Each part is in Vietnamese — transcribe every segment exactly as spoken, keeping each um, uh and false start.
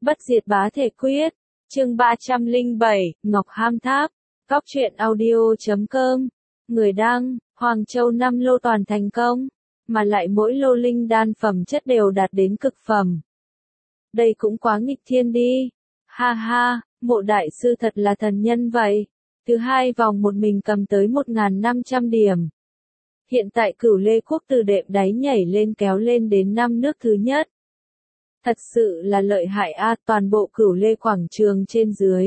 Bất diệt bá thể quyết, chương ba trăm lẻ bảy, Ngọc Ham Tháp, Cóc truyện audio chấm com, người đăng, Hoàng Châu năm lô toàn thành công, mà lại mỗi lô linh đan phẩm chất đều đạt đến cực phẩm. Đây cũng quá nghịch thiên đi, ha ha, Mộ đại sư thật là thần nhân vậy, thứ hai vòng một mình cầm tới một nghìn năm trăm điểm. Hiện tại Cửu Lê Quốc từ đệm đáy nhảy lên kéo lên đến năm nước thứ nhất. Thật sự là lợi hại a, toàn bộ Cửu Lê quảng trường trên dưới.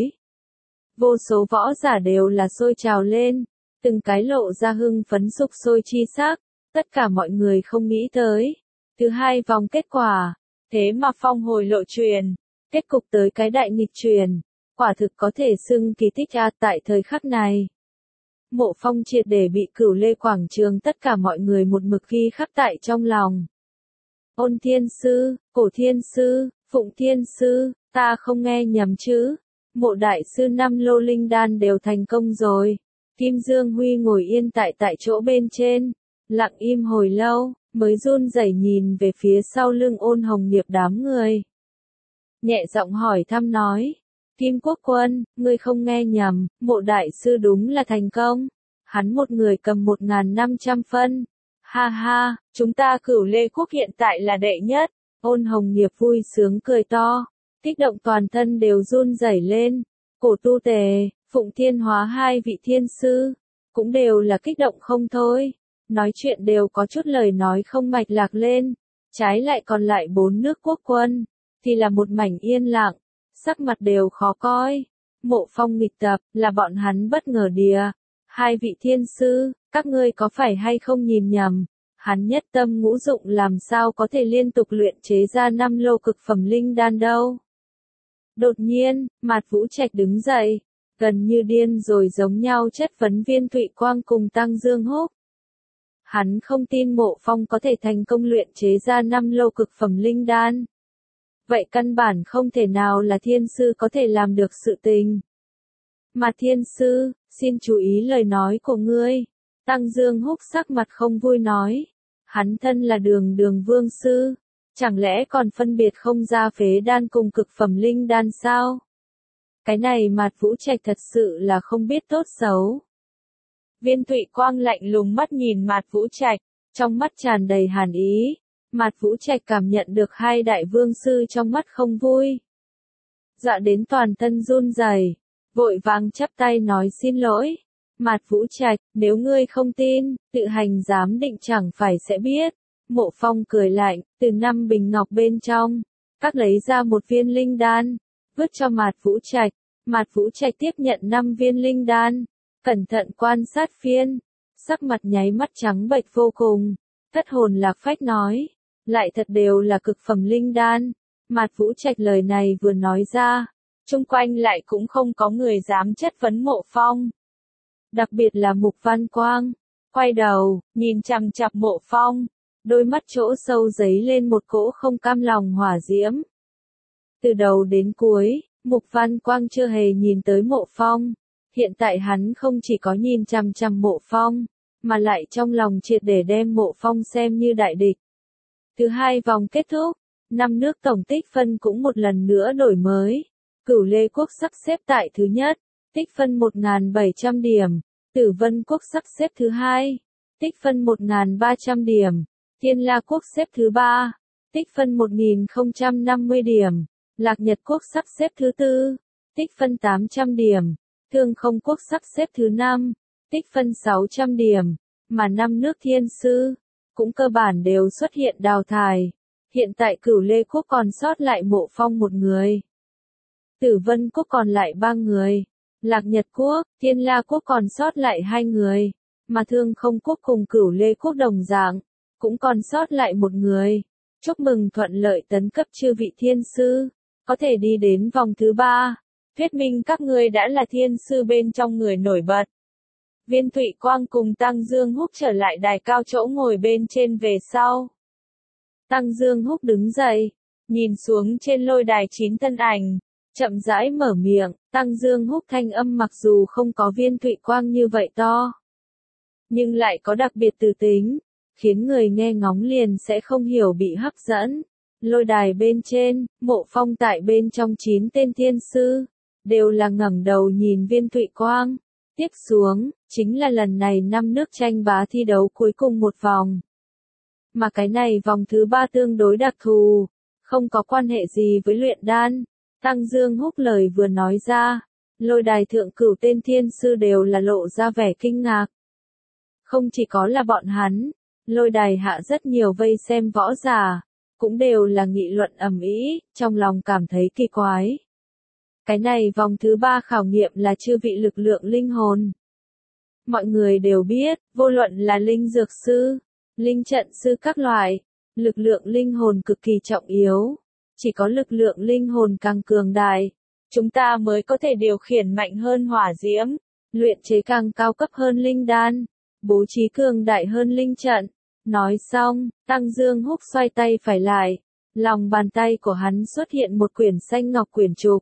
Vô số võ giả đều là sôi trào lên, từng cái lộ ra hưng phấn sục sôi chi sắc, tất cả mọi người không nghĩ tới. Thứ hai vòng kết quả, thế mà phong hồi lộ truyền, kết cục tới cái đại nghịch truyền, quả thực có thể xưng kỳ tích a tại thời khắc này. Mộ Phong triệt để bị Cửu Lê quảng trường tất cả mọi người một mực ghi khắc tại trong lòng. Ôn Thiên Sư, Cổ Thiên Sư, Phụng Thiên Sư, ta không nghe nhầm chứ, Mộ đại sư năm lô linh đan đều thành công rồi. Kim Dương Huy ngồi yên tại tại chỗ bên trên, lặng im hồi lâu, mới run rẩy nhìn về phía sau lưng Ôn Hồng Nghiệp đám người. Nhẹ giọng hỏi thăm nói, Kim Quốc Quân, ngươi không nghe nhầm, Mộ đại sư đúng là thành công, hắn một người cầm một nghìn năm trăm phân. Ha ha, chúng ta Cửu Lê Quốc hiện tại là đệ nhất. Ôn Hồng Nghiệp vui sướng cười to, kích động toàn thân đều run rẩy lên. Cổ Tu Tề, Phụng Thiên Hóa hai vị thiên sư, cũng đều là kích động không thôi. Nói chuyện đều có chút lời nói không mạch lạc lên. Trái lại còn lại bốn nước quốc quân, thì là một mảnh yên lặng, sắc mặt đều khó coi. Mộ Phong nghịch tập, là bọn hắn bất ngờ đìa. Hai vị thiên sư, các ngươi có phải hay không nhìn nhầm, hắn nhất tâm ngũ dụng làm sao có thể liên tục luyện chế ra năm lô cực phẩm linh đan đâu. Đột nhiên, Mạt Vũ Trạch đứng dậy, gần như điên rồi giống nhau chất vấn Viên Thụy Quang cùng Tăng Dương Húc. Hắn không tin Mộ Phong có thể thành công luyện chế ra năm lô cực phẩm linh đan. Vậy căn bản không thể nào là thiên sư có thể làm được sự tình. Mà thiên sư, xin chú ý lời nói của ngươi. Tăng Dương Húc sắc mặt không vui nói. Hắn thân là đường đường vương sư. Chẳng lẽ còn phân biệt không ra phế đan cùng cực phẩm linh đan sao? Cái này Mạt Vũ Trạch thật sự là không biết tốt xấu. Viên Thụy Quang lạnh lùng mắt nhìn Mạt Vũ Trạch, trong mắt tràn đầy hàn ý. Mạt Vũ Trạch cảm nhận được hai đại vương sư trong mắt không vui. Dọa đến toàn thân run rẩy, vội vàng chắp tay nói xin lỗi. Mạt Vũ Trạch, nếu ngươi không tin, tự hành giám định chẳng phải sẽ biết. Mộ Phong cười lạnh, từ năm bình ngọc bên trong, các lấy ra một viên linh đan, vứt cho Mạt Vũ Trạch. Mạt Vũ Trạch tiếp nhận năm viên linh đan, cẩn thận quan sát phiên, sắc mặt nháy mắt trắng bệch vô cùng, thất hồn lạc phách nói, lại thật đều là cực phẩm linh đan. Mạt Vũ Trạch lời này vừa nói ra, chung quanh lại cũng không có người dám chất vấn Mộ Phong. Đặc biệt là Mục Văn Quang, quay đầu, nhìn chằm chằm Mộ Phong, đôi mắt chỗ sâu giấy lên một cỗ không cam lòng hỏa diễm. Từ đầu đến cuối, Mục Văn Quang chưa hề nhìn tới Mộ Phong, hiện tại hắn không chỉ có nhìn chằm chằm Mộ Phong, mà lại trong lòng triệt để đem Mộ Phong xem như đại địch. Thứ hai vòng kết thúc, năm nước tổng tích phân cũng một lần nữa đổi mới. Cửu Lê Quốc sắp xếp tại thứ nhất, tích phân một nghìn bảy trăm điểm, Tử Vân Quốc sắp xếp thứ hai, tích phân một nghìn ba trăm điểm, Thiên La Quốc xếp thứ ba, tích phân một nghìn không trăm năm mươi điểm, Lạc Nhật Quốc sắp xếp thứ tư, tích phân tám trăm điểm, Thương Không Quốc sắp xếp thứ năm, tích phân sáu trăm điểm, mà năm nước thiên sư cũng cơ bản đều xuất hiện đào thải. Hiện tại Cửu Lê Quốc còn sót lại Mộ Phong một người. Tử Vân Quốc còn lại ba người. Lạc Nhật Quốc, Thiên La Quốc còn sót lại hai người. Mà Thương Không Quốc cùng Cửu Lê Quốc đồng dạng, cũng còn sót lại một người. Chúc mừng thuận lợi tấn cấp chư vị thiên sư, có thể đi đến vòng thứ ba. Thuyết minh các ngươi đã là thiên sư bên trong người nổi bật. Viên Thụy Quang cùng Tăng Dương Húc trở lại đài cao chỗ ngồi bên trên về sau. Tăng Dương Húc đứng dậy, nhìn xuống trên lôi đài chín thân ảnh, chậm rãi mở miệng. Tăng Dương Húc thanh âm mặc dù không có Viên Thụy Quang như vậy to, nhưng lại có đặc biệt từ tính, khiến người nghe ngóng liền sẽ không hiểu bị hấp dẫn. Lôi đài bên trên, Mộ Phong tại bên trong chín tên thiên sư, đều là ngẩng đầu nhìn viên thụy quang. Tiếp xuống, chính là lần này năm nước tranh bá thi đấu cuối cùng một vòng. Mà cái này vòng thứ ba tương đối đặc thù, không có quan hệ gì với luyện đan. Tăng Dương Húc lời vừa nói ra, lôi đài thượng cửu tên thiên sư đều là lộ ra vẻ kinh ngạc. Không chỉ có là bọn hắn, lôi đài hạ rất nhiều vây xem võ giả, cũng đều là nghị luận ầm ĩ, trong lòng cảm thấy kỳ quái. Cái này vòng thứ ba khảo nghiệm là chư vị lực lượng linh hồn. Mọi người đều biết, vô luận là linh dược sư, linh trận sư các loại, lực lượng linh hồn cực kỳ trọng yếu. Chỉ có lực lượng linh hồn càng cường đại, chúng ta mới có thể điều khiển mạnh hơn hỏa diễm, luyện chế càng cao cấp hơn linh đan, bố trí cường đại hơn linh trận. Nói xong, Tăng Dương Húc xoay tay phải lại, lòng bàn tay của hắn xuất hiện một quyển xanh ngọc quyển trục.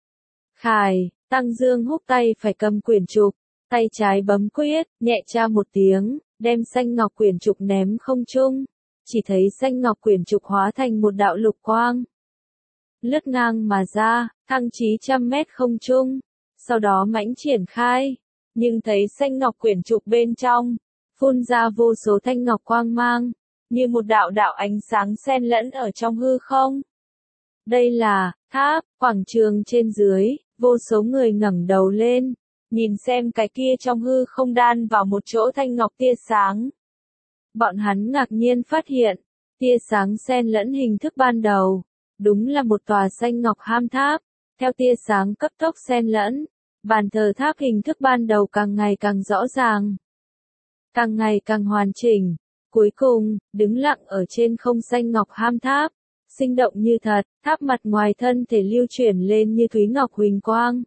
Khải, Tăng Dương Húc tay phải cầm quyển trục, tay trái bấm quyết, nhẹ tra một tiếng, đem xanh ngọc quyển trục ném không trung. Chỉ thấy xanh ngọc quyển trục hóa thành một đạo lục quang, lướt ngang mà ra, thăng chí trăm mét không trung, sau đó mãnh triển khai, nhưng thấy xanh ngọc quyển trục bên trong, phun ra vô số thanh ngọc quang mang, như một đạo đạo ánh sáng xen lẫn ở trong hư không. Đây là tháp, quảng trường trên dưới, vô số người ngẩng đầu lên, nhìn xem cái kia trong hư không đan vào một chỗ thanh ngọc tia sáng. Bọn hắn ngạc nhiên phát hiện, tia sáng xen lẫn hình thức ban đầu, đúng là một tòa xanh ngọc ham tháp. Theo tia sáng cấp tốc xen lẫn, bàn thờ tháp hình thức ban đầu càng ngày càng rõ ràng, càng ngày càng hoàn chỉnh. Cuối cùng, đứng lặng ở trên không xanh ngọc ham tháp, sinh động như thật, tháp mặt ngoài thân thể lưu chuyển lên như thúy ngọc huỳnh quang.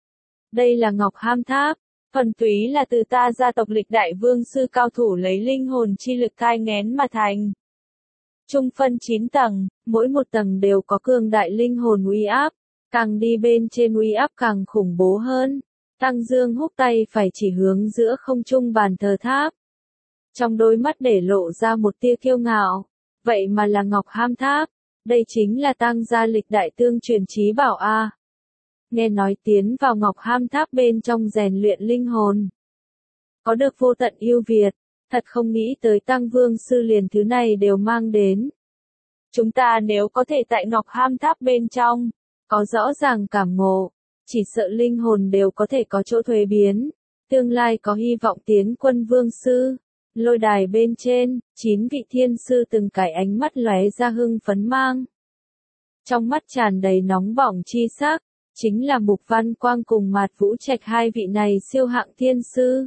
Đây là ngọc ham tháp, thuần túy là từ ta gia tộc lịch đại vương sư cao thủ lấy linh hồn chi lực thai nghén mà thành. Trung phân chín tầng, mỗi một tầng đều có cường đại linh hồn uy áp, càng đi bên trên uy áp càng khủng bố hơn. Tăng Dương Húc tay phải chỉ hướng giữa không trung bàn thờ tháp. Trong đôi mắt để lộ ra một tia kiêu ngạo, vậy mà là ngọc ham tháp, đây chính là Tăng gia lịch đại tương truyền chí bảo a. Nghe nói tiến vào ngọc ham tháp bên trong rèn luyện linh hồn, có được vô tận ưu việt, thật không nghĩ tới Tăng Vương sư liền thứ này đều mang đến. Chúng ta nếu có thể tại ngọc ham tháp bên trong, có rõ ràng cảm ngộ, chỉ sợ linh hồn đều có thể có chỗ thuế biến, tương lai có hy vọng tiến quân vương sư. Lôi đài bên trên, chín vị thiên sư từng cái ánh mắt lóe ra hưng phấn mang. Trong mắt tràn đầy nóng bỏng chi sắc, chính là Mục Văn Quang cùng Mạt Vũ Trạch hai vị này siêu hạng thiên sư.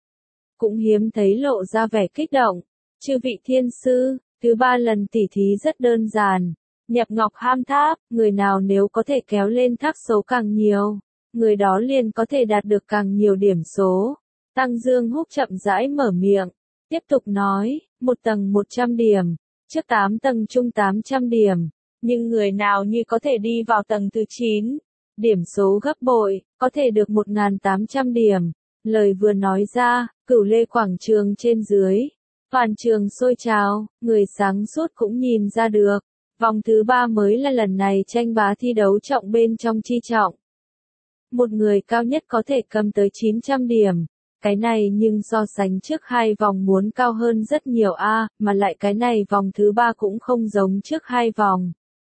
Cũng hiếm thấy lộ ra vẻ kích động, chư vị thiên sư, thứ ba lần tỉ thí rất đơn giản. Nhập ngọc ham tháp, người nào nếu có thể kéo lên tháp số càng nhiều, người đó liền có thể đạt được càng nhiều điểm số. Tăng Dương Húc chậm rãi mở miệng, tiếp tục nói, một tầng một trăm điểm, trước tám tầng chung tám trăm điểm, nhưng người nào như có thể đi vào tầng thứ chín, điểm số gấp bội, có thể được một nghìn tám trăm điểm. Lời vừa nói ra, Cửu Lê quảng trường trên dưới, toàn trường sôi trào, người sáng suốt cũng nhìn ra được. Vòng thứ ba mới là lần này tranh bá thi đấu trọng bên trong chi trọng. Một người cao nhất có thể cầm tới chín trăm điểm. Cái này nhưng so sánh trước hai vòng muốn cao hơn rất nhiều a, mà lại cái này vòng thứ ba cũng không giống trước hai vòng.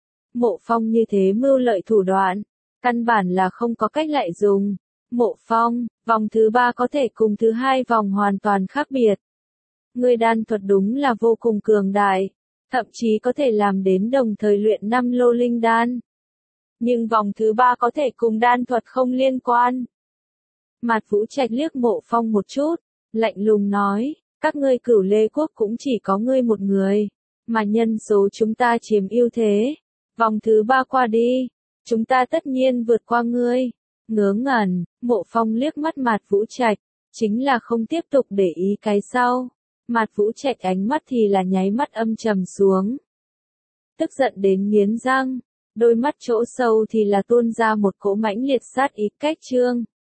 Mộ Phong như thế mưu lợi thủ đoạn, căn bản là không có cách lại dùng. Mộ Phong, vòng thứ ba có thể cùng thứ hai vòng hoàn toàn khác biệt. Người đan thuật đúng là vô cùng cường đại. Thậm chí có thể làm đến đồng thời luyện năm lô linh đan. Nhưng vòng thứ ba có thể cùng đan thuật không liên quan. Mạt Vũ Trạch liếc Mộ Phong một chút, lạnh lùng nói, các ngươi Cửu Lê quốc cũng chỉ có ngươi một người, mà nhân số chúng ta chiếm ưu thế. Vòng thứ ba qua đi, chúng ta tất nhiên vượt qua ngươi. Ngớ ngẩn, Mộ Phong liếc mắt Mạt Vũ Trạch, chính là không tiếp tục để ý cái sau. Mạt Vũ Trạch ánh mắt thì là nháy mắt âm trầm xuống. Tức giận đến nghiến răng, đôi mắt chỗ sâu thì là tuôn ra một cỗ mãnh liệt sát ý cách trương.